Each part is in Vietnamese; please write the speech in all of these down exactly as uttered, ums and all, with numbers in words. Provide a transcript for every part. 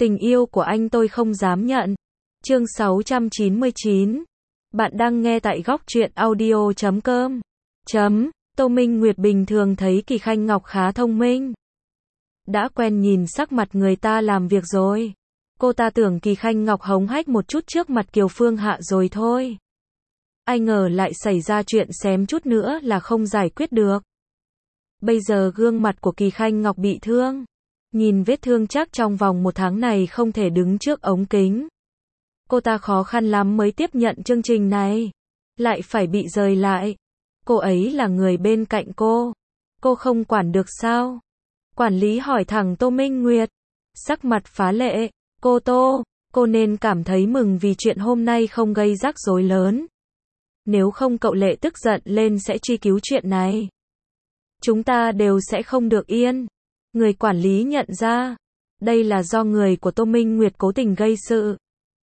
Tình yêu của anh tôi không dám nhận. Chương sáu trăm chín mươi chín. Bạn đang nghe tại góc truyện audio chấm com. Chấm. Tô Minh Nguyệt bình thường thấy Kỳ Khanh Ngọc khá thông minh. Đã quen nhìn sắc mặt người ta làm việc rồi. Cô ta tưởng Kỳ Khanh Ngọc hống hách một chút trước mặt Kiều Phương Hạ rồi thôi. Ai ngờ lại xảy ra chuyện xém chút nữa là không giải quyết được. Bây giờ gương mặt của Kỳ Khanh Ngọc bị thương. Nhìn vết thương chắc trong vòng một tháng này không thể đứng trước ống kính. Cô ta khó khăn lắm mới tiếp nhận chương trình này. Lại phải bị rời lại. Cô ấy là người bên cạnh cô. Cô không quản được sao? Quản lý hỏi thẳng Tô Minh Nguyệt. Sắc mặt phá lệ. Cô Tô, cô nên cảm thấy mừng vì chuyện hôm nay không gây rắc rối lớn. Nếu không cậu Lệ tức giận lên sẽ truy cứu chuyện này. Chúng ta đều sẽ không được yên. Người quản lý nhận ra. Đây là do người của Tô Minh Nguyệt cố tình gây sự.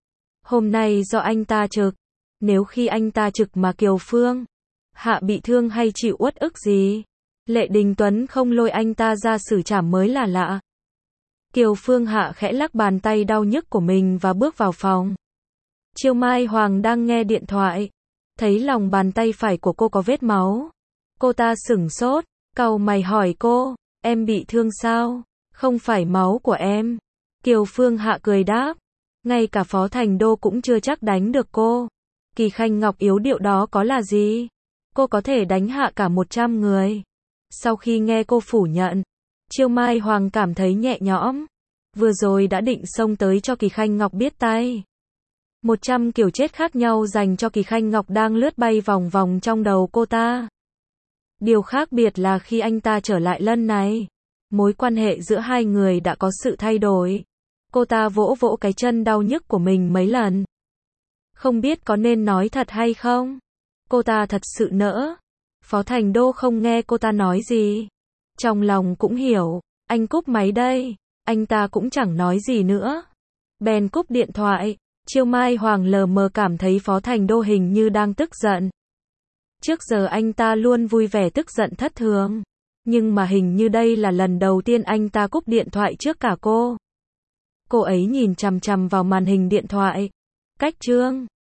Hôm nay do anh ta trực. Nếu khi anh ta trực mà Kiều Phương Hạ bị thương hay chịu uất ức gì, Lệ Đình Tuấn không lôi anh ta ra xử trảm mới là lạ. Kiều Phương Hạ khẽ lắc bàn tay đau nhức của mình và bước vào phòng. Chiêu Mai Hoàng đang nghe điện thoại. Thấy lòng bàn tay phải của cô có vết máu. Cô ta sửng sốt, cau mày hỏi cô, em bị thương sao? Không phải máu của em. Kiều Phương Hạ cười đáp, ngay cả Phó Thành Đô cũng chưa chắc đánh được cô. Kỳ Khanh Ngọc yếu điệu đó có là gì? Cô có thể đánh hạ cả một trăm người. Sau khi nghe cô phủ nhận, Chiêu Mai Hoàng cảm thấy nhẹ nhõm. Vừa rồi đã định xông tới cho Kỳ Khanh Ngọc biết tay. Một trăm kiểu chết khác nhau dành cho Kỳ Khanh Ngọc đang lướt bay vòng vòng trong đầu cô ta. Điều khác biệt là khi anh ta trở lại lần này, mối quan hệ giữa hai người đã có sự thay đổi. Cô ta vỗ vỗ cái chân đau nhức của mình mấy lần. Không biết có nên nói thật hay không? Cô ta thật sự nỡ. Phó Thành Đô không nghe cô ta nói gì. Trong lòng cũng hiểu, anh cúp máy đây. Anh ta cũng chẳng nói gì nữa. Bèn cúp điện thoại. Chiêu Mai Hoàng lờ mờ cảm thấy Phó Thành Đô hình như đang tức giận. Trước giờ anh ta luôn vui vẻ tức giận thất thường. Nhưng mà hình như đây là lần đầu tiên anh ta cúp điện thoại trước cả cô. Cô ấy nhìn chằm chằm vào màn hình điện thoại. Cách chương